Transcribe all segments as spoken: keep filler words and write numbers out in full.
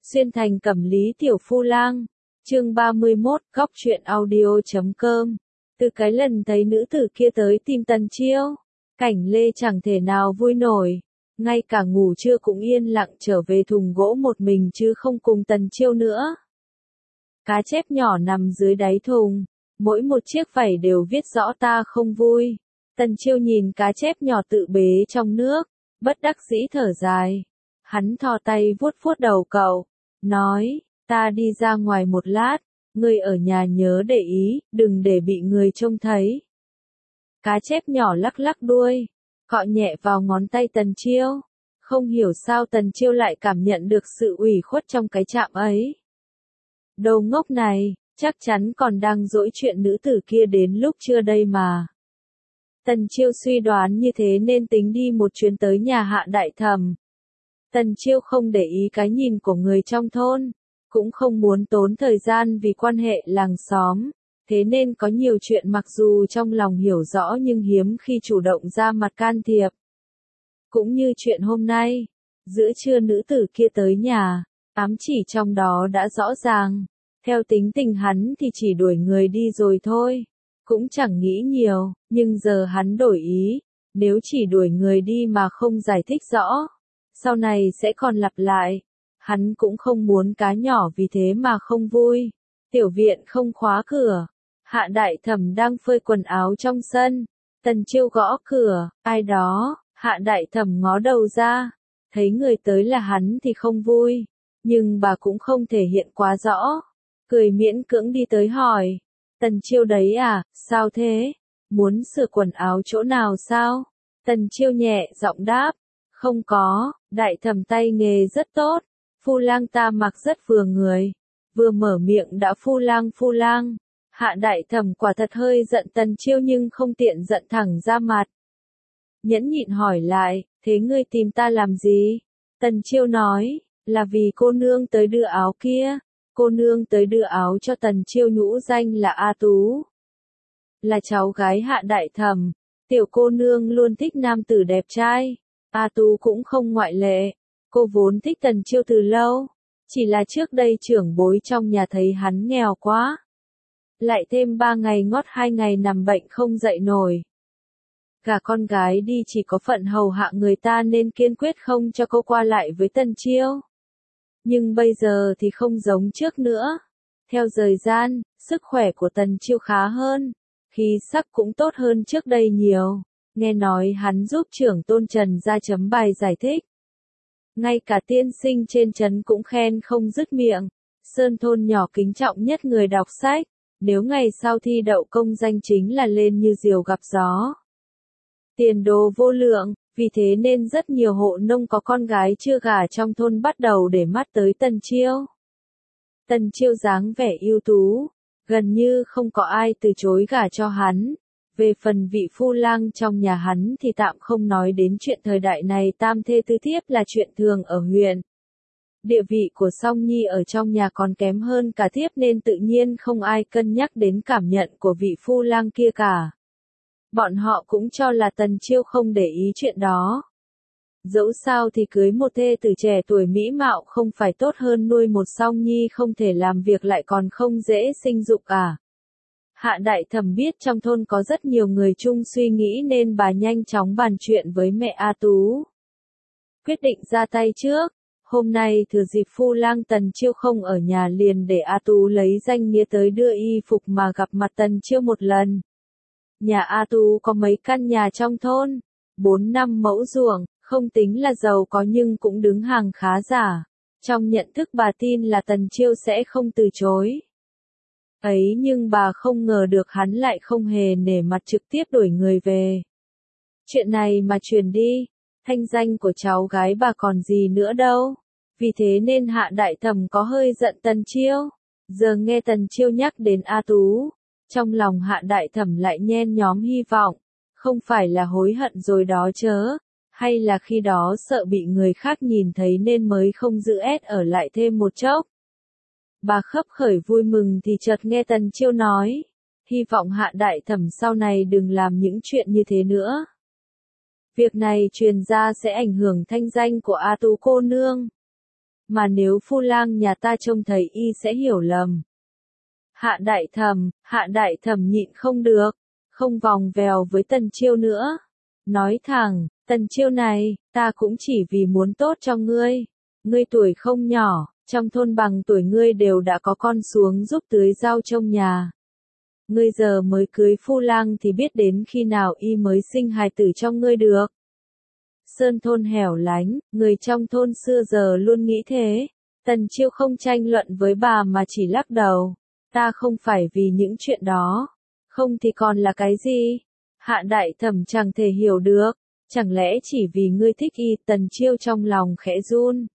Xuyên thành Cẩm Lý tiểu phu lang. Chương ba mươi mốt, góc truyện audio chấm com. Từ cái lần thấy nữ tử kia tới tìm Tần Chiêu, Cảnh Lê chẳng thể nào vui nổi, ngay cả ngủ trưa cũng yên lặng trở về thùng gỗ một mình chứ không cùng Tần Chiêu nữa. Cá chép nhỏ nằm dưới đáy thùng, mỗi một chiếc vảy đều viết rõ ta không vui. Tần Chiêu nhìn cá chép nhỏ tự bế trong nước, bất đắc dĩ thở dài. Hắn thò tay vuốt vuốt đầu cậu, nói, ta đi ra ngoài một lát, ngươi ở nhà nhớ để ý, đừng để bị người trông thấy. Cá chép nhỏ lắc lắc đuôi, cọ nhẹ vào ngón tay Tần Chiêu. Không hiểu sao Tần Chiêu lại cảm nhận được sự ủy khuất trong cái chạm ấy. Đồ ngốc này, chắc chắn còn đang dỗi chuyện nữ tử kia đến lúc trưa đây mà. Tần Chiêu suy đoán như thế nên tính đi một chuyến tới nhà Hạ Đại Thẩm. Tần Chiêu không để ý cái nhìn của người trong thôn, cũng không muốn tốn thời gian vì quan hệ làng xóm, thế nên có nhiều chuyện mặc dù trong lòng hiểu rõ nhưng hiếm khi chủ động ra mặt can thiệp. Cũng như chuyện hôm nay, giữa trưa nữ tử kia tới nhà, ám chỉ trong đó đã rõ ràng, theo tính tình hắn thì chỉ đuổi người đi rồi thôi, cũng chẳng nghĩ nhiều, nhưng giờ hắn đổi ý, nếu chỉ đuổi người đi mà không giải thích rõ, sau này sẽ còn lặp lại. Hắn cũng không muốn cá nhỏ vì thế mà không vui. Tiểu viện không khóa cửa. Hạ Đại Thẩm đang phơi quần áo trong sân. Tần Chiêu gõ cửa, ai đó. Hạ Đại Thẩm ngó đầu ra, thấy người tới là hắn thì không vui, nhưng bà cũng không thể hiện quá rõ. Cười miễn cưỡng đi tới hỏi, Tần Chiêu đấy à, sao thế? Muốn sửa quần áo chỗ nào sao? Tần Chiêu nhẹ giọng đáp, không có. Đại Thẩm tay nghề rất tốt, phu lang ta mặc rất vừa người. Vừa mở miệng đã phu lang phu lang. Hạ Đại Thẩm quả thật hơi giận Tần Chiêu nhưng không tiện giận thẳng ra mặt. Nhẫn nhịn hỏi lại, thế ngươi tìm ta làm gì? Tần Chiêu nói, là vì cô nương tới đưa áo kia. Cô nương tới đưa áo cho Tần Chiêu nhũ danh là A Tú. Là cháu gái Hạ Đại Thẩm, tiểu cô nương luôn thích nam tử đẹp trai. A Tú cũng không ngoại lệ, cô vốn thích Tần Chiêu từ lâu, chỉ là trước đây trưởng bối trong nhà thấy hắn nghèo quá. Lại thêm ba ngày ngót hai ngày nằm bệnh không dậy nổi. Cả con gái đi chỉ có phận hầu hạ người ta nên kiên quyết không cho cô qua lại với Tần Chiêu. Nhưng bây giờ thì không giống trước nữa. Theo thời gian, sức khỏe của Tần Chiêu khá hơn, khí sắc cũng tốt hơn trước đây nhiều. Nghe nói hắn giúp trưởng tôn Trần ra chấm bài giải thích. Ngay cả tiên sinh trên trấn cũng khen không dứt miệng. Sơn thôn nhỏ kính trọng nhất người đọc sách, nếu ngày sau thi đậu công danh chính là lên như diều gặp gió. Tiền đồ vô lượng, vì thế nên rất nhiều hộ nông có con gái chưa gả trong thôn bắt đầu để mắt tới Tần Chiêu. Tần Chiêu dáng vẻ ưu tú, gần như không có ai từ chối gả cho hắn. Về phần vị phu lang trong nhà hắn thì tạm không nói đến chuyện thời đại này tam thê tứ thiếp là chuyện thường ở huyện. Địa vị của Song Nhi ở trong nhà còn kém hơn cả thiếp nên tự nhiên không ai cân nhắc đến cảm nhận của vị phu lang kia cả. Bọn họ cũng cho là Tần Chiêu không để ý chuyện đó. Dẫu sao thì cưới một thê tử trẻ tuổi mỹ mạo không phải tốt hơn nuôi một Song Nhi không thể làm việc lại còn không dễ sinh dục à. Hạ Đại Thẩm biết trong thôn có rất nhiều người chung suy nghĩ nên bà nhanh chóng bàn chuyện với mẹ A Tú. Quyết định ra tay trước, hôm nay thừa dịp phu lang Tần Chiêu không ở nhà liền để A Tú lấy danh nghĩa tới đưa y phục mà gặp mặt Tần Chiêu một lần. Nhà A Tú có mấy căn nhà trong thôn, bốn năm mẫu ruộng, không tính là giàu có nhưng cũng đứng hàng khá giả. Trong nhận thức bà tin là Tần Chiêu sẽ không từ chối. Ấy nhưng bà không ngờ được hắn lại không hề nể mặt trực tiếp đuổi người về. Chuyện này mà truyền đi, thanh danh của cháu gái bà còn gì nữa đâu. Vì thế nên Hạ Đại Thẩm có hơi giận Tần Chiêu. Giờ nghe Tần Chiêu nhắc đến A Tú, trong lòng Hạ Đại Thẩm lại nhen nhóm hy vọng. Không phải là hối hận rồi đó chớ, hay là khi đó sợ bị người khác nhìn thấy nên mới không giữ ét ở lại thêm một chốc. Bà khấp khởi vui mừng thì chợt nghe Tần Chiêu nói, hy vọng Hạ Đại Thẩm sau này đừng làm những chuyện như thế nữa. Việc này truyền ra sẽ ảnh hưởng thanh danh của A Tú cô nương. mà nếu phu lang nhà ta trông thấy y sẽ hiểu lầm. Hạ đại thẩm, hạ đại thẩm nhịn không được, không vòng vèo với Tần Chiêu nữa. Nói thẳng, Tần Chiêu này, ta cũng chỉ vì muốn tốt cho ngươi. Ngươi tuổi không nhỏ, trong thôn bằng tuổi ngươi đều đã có con xuống giúp tưới rau trong nhà. Ngươi giờ mới cưới phu lang thì biết đến khi nào y mới sinh hài tử cho ngươi được. Sơn thôn hẻo lánh, người trong thôn xưa giờ luôn nghĩ thế. Tần Chiêu không tranh luận với bà mà chỉ lắc đầu. Ta không phải vì những chuyện đó. Không thì còn là cái gì? Hạ đại thẩm chẳng thể hiểu được. Chẳng lẽ chỉ vì ngươi thích y? Tần Chiêu trong lòng khẽ run.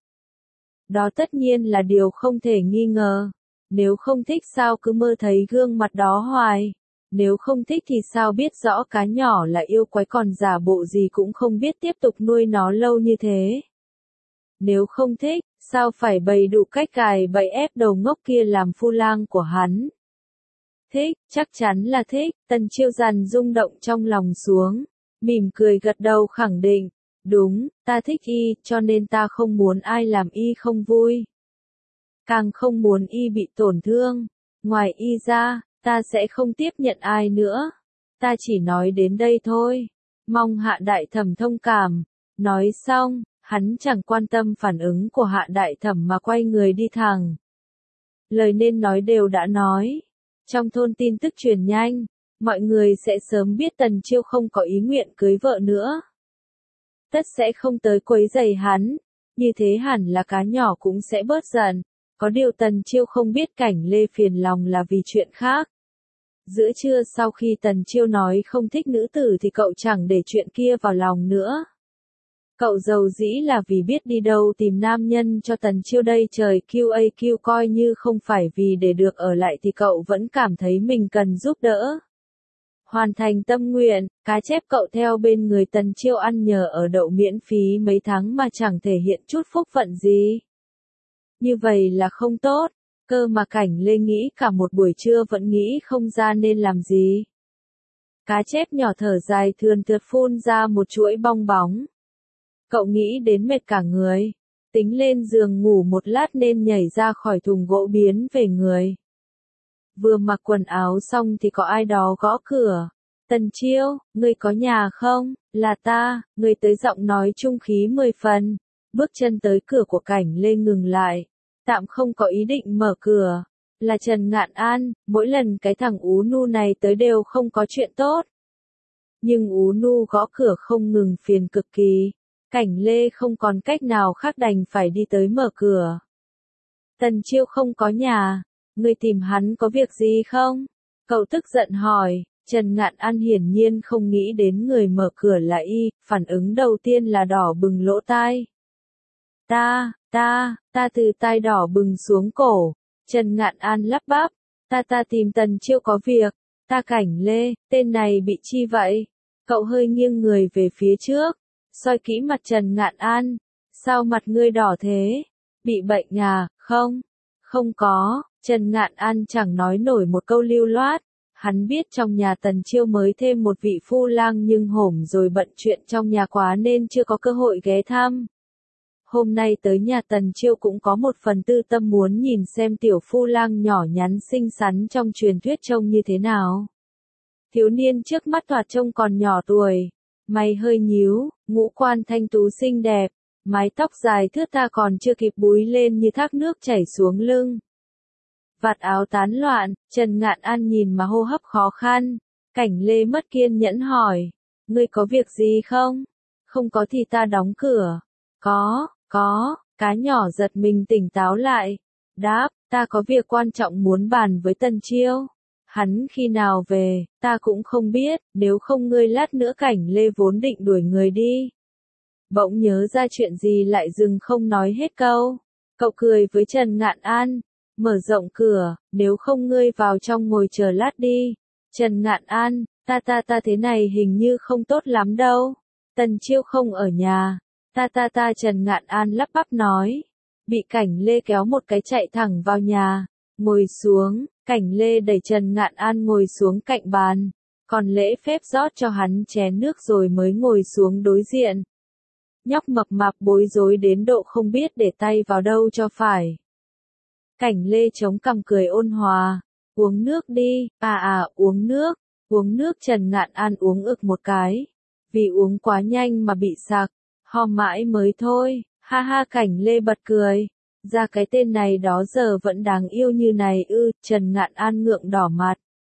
Đó tất nhiên là điều không thể nghi ngờ. Nếu không thích sao cứ mơ thấy gương mặt đó hoài. Nếu không thích thì sao biết rõ cá nhỏ là yêu quái còn giả bộ gì cũng không biết tiếp tục nuôi nó lâu như thế. Nếu không thích, sao phải bày đủ cách gài bẫy ép đầu ngốc kia làm phu lang của hắn? Thích, chắc chắn là thích. Tần Chiêu dằn rung động trong lòng xuống, mỉm cười gật đầu khẳng định. Đúng, ta thích y, cho nên ta không muốn ai làm y không vui. Càng không muốn y bị tổn thương. Ngoài y ra, ta sẽ không tiếp nhận ai nữa. Ta chỉ nói đến đây thôi. Mong hạ đại thẩm thông cảm. Nói xong, hắn chẳng quan tâm phản ứng của hạ đại thẩm mà quay người đi thẳng. Lời nên nói đều đã nói. Trong thôn tin tức truyền nhanh, mọi người sẽ sớm biết Tần Chiêu không có ý nguyện cưới vợ nữa. Tất sẽ không tới quấy rầy hắn, như thế hẳn là cá nhỏ cũng sẽ bớt giận. Có điều Tần Chiêu không biết Cảnh Lê phiền lòng là vì chuyện khác. Giữa trưa sau khi Tần Chiêu nói không thích nữ tử thì cậu chẳng để chuyện kia vào lòng nữa. Cậu giàu dĩ là vì biết đi đâu tìm nam nhân cho Tần Chiêu đây trời quy a quy coi như không phải vì để được ở lại thì cậu vẫn cảm thấy mình cần giúp đỡ. Hoàn thành tâm nguyện, cá chép cậu theo bên người Tần Chiêu ăn nhờ ở đậu miễn phí mấy tháng mà chẳng thể hiện chút phúc phận gì. Như vậy là không tốt, cơ mà Cảnh Lê nghĩ cả một buổi trưa vẫn nghĩ không ra nên làm gì. Cá chép nhỏ thở dài thườn thượt phun ra một chuỗi bong bóng. Cậu nghĩ đến mệt cả người, tính lên giường ngủ một lát nên nhảy ra khỏi thùng gỗ biến về người. Vừa mặc quần áo xong thì có ai đó gõ cửa. Tần Chiêu, ngươi có nhà không? Là ta, ngươi tới giọng nói trung khí mười phần. Bước chân tới cửa của Cảnh Lê ngừng lại. Tạm không có ý định mở cửa. Là Trần Ngạn An, mỗi lần cái thằng Ú Nu này tới đều không có chuyện tốt. Nhưng Ú Nu gõ cửa không ngừng phiền cực kỳ. Cảnh Lê không còn cách nào khác đành phải đi tới mở cửa. Tần Chiêu không có nhà. Ngươi tìm hắn có việc gì không? Cậu tức giận hỏi. Trần Ngạn An hiển nhiên không nghĩ đến người mở cửa là y, phản ứng đầu tiên là đỏ bừng lỗ tai. Ta, ta, ta từ tai đỏ bừng xuống cổ. Trần Ngạn An lắp bắp. Ta ta tìm Tần Chiêu có việc. Ta Cảnh Lê, tên này bị chi vậy? Cậu hơi nghiêng người về phía trước. Soi kỹ mặt Trần Ngạn An. Sao mặt ngươi đỏ thế? Bị bệnh à? Không. Không có. Trần Ngạn An chẳng nói nổi một câu lưu loát. Hắn biết trong nhà Tần Chiêu mới thêm một vị phu lang nhưng hổm rồi bận chuyện trong nhà quá nên chưa có cơ hội ghé thăm. Hôm nay tới nhà Tần Chiêu cũng có một phần tư tâm muốn nhìn xem tiểu phu lang nhỏ nhắn xinh xắn trong truyền thuyết trông như thế nào. Thiếu niên trước mắt thoạt trông còn nhỏ tuổi, mày hơi nhíu, ngũ quan thanh tú xinh đẹp, mái tóc dài thướt tha còn chưa kịp búi lên như thác nước chảy xuống lưng. Vạt áo tán loạn, Trần Ngạn An nhìn mà hô hấp khó khăn. Cảnh Lê mất kiên nhẫn hỏi, ngươi có việc gì không? Không có thì ta đóng cửa. Có, có, cá nhỏ giật mình tỉnh táo lại. Đáp, ta có việc quan trọng muốn bàn với Tần Chiêu. Hắn khi nào về, ta cũng không biết, nếu không ngươi lát nữa Cảnh Lê vốn định đuổi người đi. Bỗng nhớ ra chuyện gì lại dừng không nói hết câu. Cậu cười với Trần Ngạn An. Mở rộng cửa, nếu không ngươi vào trong ngồi chờ lát đi. Trần Ngạn An, ta ta ta thế này hình như không tốt lắm đâu. Tần Chiêu không ở nhà. Ta ta ta Trần Ngạn An lắp bắp nói. Bị Cảnh Lê kéo một cái chạy thẳng vào nhà. Ngồi xuống, Cảnh Lê đẩy Trần Ngạn An ngồi xuống cạnh bàn. Còn lễ phép rót cho hắn chén nước rồi mới ngồi xuống đối diện. Nhóc mập mạp bối rối đến độ không biết để tay vào đâu cho phải. Cảnh Lê chống cằm cười ôn hòa, uống nước đi, à à uống nước, uống nước. Trần Ngạn An uống ực một cái, vì uống quá nhanh mà bị sặc, ho mãi mới thôi, ha ha. Cảnh Lê bật cười, ra cái tên này đó giờ vẫn đáng yêu như này ư. Trần Ngạn An ngượng đỏ mặt,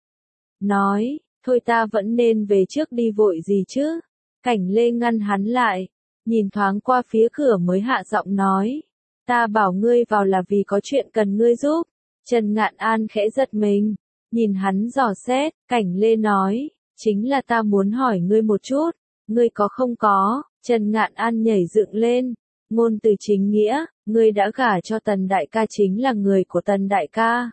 nói, thôi ta vẫn nên về trước đi vội gì chứ. Cảnh Lê ngăn hắn lại, nhìn thoáng qua phía cửa mới hạ giọng nói, ta bảo ngươi vào là vì có chuyện cần ngươi giúp. Trần Ngạn An khẽ giật mình, nhìn hắn dò xét. Cảnh Lê nói, chính là ta muốn hỏi ngươi một chút, ngươi có không có. Trần Ngạn An nhảy dựng lên, ngôn từ chính nghĩa, ngươi đã gả cho Tần đại ca chính là người của Tần đại ca,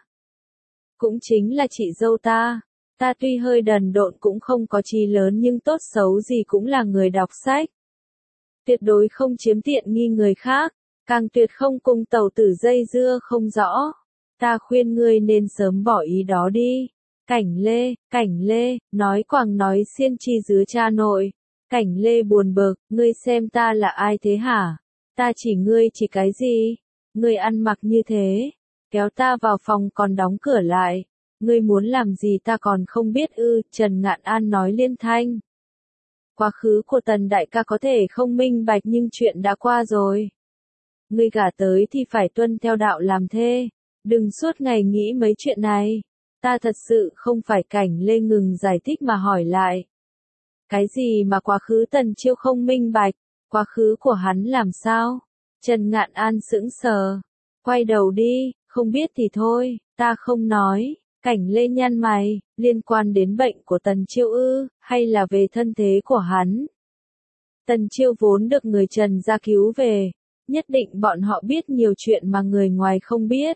cũng chính là chị dâu ta. Ta tuy hơi đần độn cũng không có chí lớn nhưng tốt xấu gì cũng là người đọc sách. Tuyệt đối không chiếm tiện nghi người khác, càng tuyệt không cùng tẩu tử dây dưa không rõ. Ta khuyên ngươi nên sớm bỏ ý đó đi. Cảnh Lê, Cảnh Lê, nói quàng nói xiên chi dứa cha nội. Cảnh Lê buồn bực, ngươi xem ta là ai thế hả? Ta chỉ ngươi chỉ cái gì? Ngươi ăn mặc như thế, kéo ta vào phòng còn đóng cửa lại. Ngươi muốn làm gì ta còn không biết ư. Trần Ngạn An nói liên thanh. Quá khứ của Tần đại ca có thể không minh bạch nhưng chuyện đã qua rồi. Ngươi gả tới thì phải tuân theo đạo làm thê, đừng suốt ngày nghĩ mấy chuyện này. Ta thật sự không phải. Cảnh Lê ngừng giải thích mà hỏi lại. Cái gì mà quá khứ Tần Chiêu không minh bạch, quá khứ của hắn làm sao? Trần Ngạn An sững sờ, quay đầu đi, không biết thì thôi, ta không nói. Cảnh Lê nhăn mày, liên quan đến bệnh của Tần Chiêu ư, hay là về thân thế của hắn? Tần Chiêu vốn được người Trần gia cứu về, nhất định bọn họ biết nhiều chuyện mà người ngoài không biết.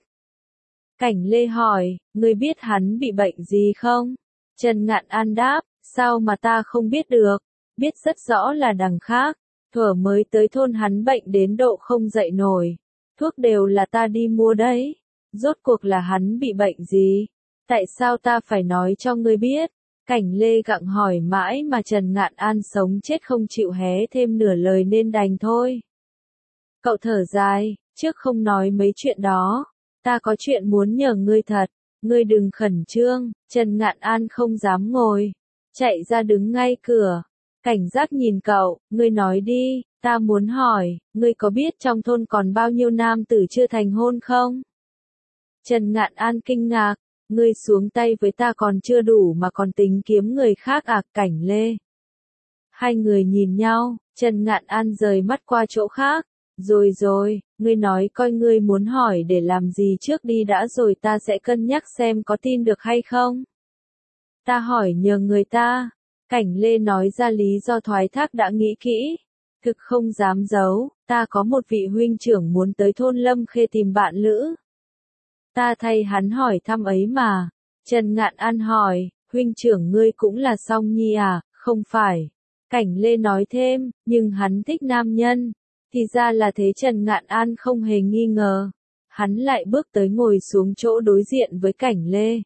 Cảnh Lê hỏi, ngươi biết hắn bị bệnh gì không? Trần Ngạn An đáp, sao mà ta không biết được, biết rất rõ là đằng khác, thuở mới tới thôn hắn bệnh đến độ không dậy nổi, thuốc đều là ta đi mua đấy. Rốt cuộc là hắn bị bệnh gì? Tại sao ta phải nói cho ngươi biết? Cảnh Lê gặng hỏi mãi mà Trần Ngạn An sống chết không chịu hé thêm nửa lời nên đành thôi. Cậu thở dài, trước không nói mấy chuyện đó, ta có chuyện muốn nhờ ngươi thật, ngươi đừng khẩn trương. Trần Ngạn An không dám ngồi, chạy ra đứng ngay cửa, cảnh giác nhìn cậu, ngươi nói đi, ta muốn hỏi, ngươi có biết trong thôn còn bao nhiêu nam tử chưa thành hôn không? Trần Ngạn An kinh ngạc, ngươi xuống tay với ta còn chưa đủ mà còn tính kiếm người khác à? Cảnh Lê. Hai người nhìn nhau, Trần Ngạn An rời mắt qua chỗ khác, rồi rồi, ngươi nói coi ngươi muốn hỏi để làm gì trước đi đã rồi ta sẽ cân nhắc xem có tin được hay không. Ta hỏi nhờ người ta. Cảnh Lê nói ra lý do thoái thác đã nghĩ kỹ, thực không dám giấu, ta có một vị huynh trưởng muốn tới thôn Lâm Khê tìm bạn lữ. Ta thay hắn hỏi thăm ấy mà. Trần Ngạn An hỏi, huynh trưởng ngươi cũng là Song Nhi à? Không phải. Cảnh Lê nói thêm, nhưng hắn thích nam nhân. Thì ra là thế. Trần Ngạn An không hề nghi ngờ. Hắn lại bước tới ngồi xuống chỗ đối diện với Cảnh Lê.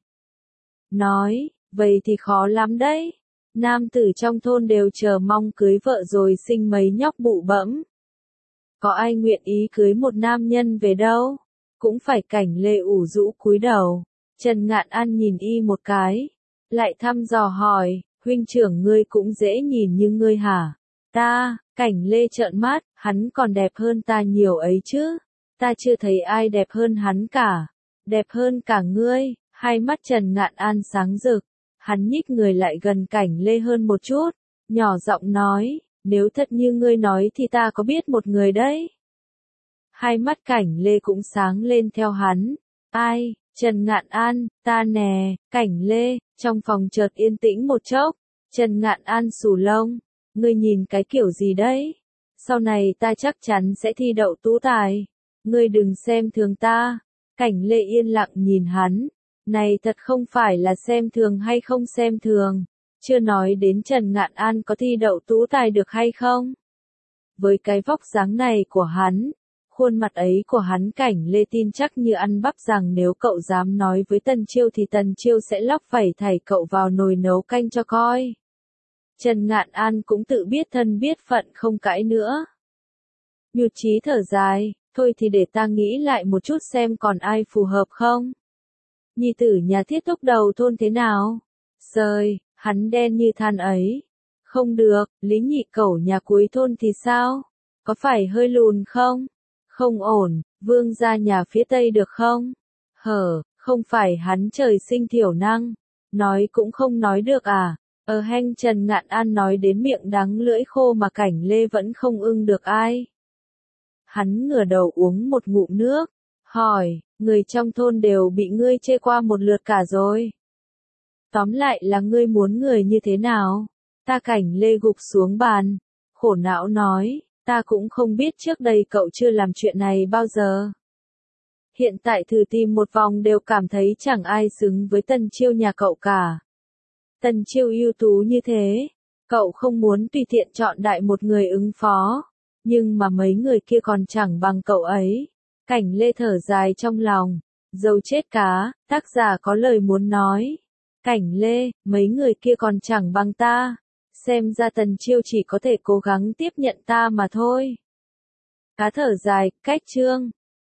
Nói, vậy thì khó lắm đấy. Nam tử trong thôn đều chờ mong cưới vợ rồi sinh mấy nhóc bụ bẫm. Có ai nguyện ý cưới một nam nhân về đâu? Cũng phải. Cảnh Lê ủ rũ cúi đầu. Trần Ngạn An nhìn y một cái, lại thăm dò hỏi, huynh trưởng ngươi cũng dễ nhìn như ngươi hả? Ta. Cảnh Lê trợn mắt, hắn còn đẹp hơn ta nhiều ấy chứ. Ta chưa thấy ai đẹp hơn hắn cả. Đẹp hơn cả ngươi. Hai mắt Trần Ngạn An sáng rực, hắn nhích người lại gần Cảnh Lê hơn một chút, nhỏ giọng nói, nếu thật như ngươi nói thì ta có biết một người đấy. Hai mắt Cảnh Lê cũng sáng lên theo hắn. Ai? Trần Ngạn An, ta nè. Cảnh Lê. Trong phòng chợt yên tĩnh một chốc. Trần Ngạn An xù lông, ngươi nhìn cái kiểu gì đấy? Sau này ta chắc chắn sẽ thi đậu tú tài. Ngươi đừng xem thường ta. Cảnh Lê yên lặng nhìn hắn. Này thật không phải là xem thường hay không xem thường. Chưa nói đến Trần Ngạn An có thi đậu tú tài được hay không. Với cái vóc dáng này của hắn, khuôn mặt ấy của hắn, Cảnh Lê tin chắc như ăn bắp rằng nếu cậu dám nói với Tần Chiêu thì Tần Chiêu sẽ lóc phẩy thảy cậu vào nồi nấu canh cho coi. Trần Ngạn An cũng tự biết thân biết phận không cãi nữa. Nhụt chí thở dài, thôi thì để ta nghĩ lại một chút xem còn ai phù hợp không. Nhi tử nhà thiết thúc đầu thôn thế nào? Rời, hắn đen như than ấy. Không được, Lý Nhị Cẩu nhà cuối thôn thì sao? Có phải hơi lùn không? Không ổn, Vương gia nhà phía tây được không? Hở, không phải hắn trời sinh thiểu năng. Nói cũng không nói được à? Ở hanh Trần Ngạn An nói đến miệng đắng lưỡi khô mà Cảnh Lê vẫn không ưng được ai. Hắn ngửa đầu uống một ngụm nước, hỏi, người trong thôn đều bị ngươi chê qua một lượt cả rồi. Tóm lại là ngươi muốn người như thế nào? Ta Cảnh Lê gục xuống bàn, khổ não nói, ta cũng không biết trước đây cậu chưa làm chuyện này bao giờ. Hiện tại thử tìm một vòng đều cảm thấy chẳng ai xứng với Tần Chiêu nhà cậu cả. Tần Chiêu ưu tú như thế, cậu không muốn tùy tiện chọn đại một người ứng phó, nhưng mà mấy người kia còn chẳng bằng cậu ấy. Cảnh Lê thở dài trong lòng, dâu chết cá, tác giả có lời muốn nói. Cảnh Lê, mấy người kia còn chẳng bằng ta, xem ra Tần Chiêu chỉ có thể cố gắng tiếp nhận ta mà thôi. Cá thở dài, cách chương.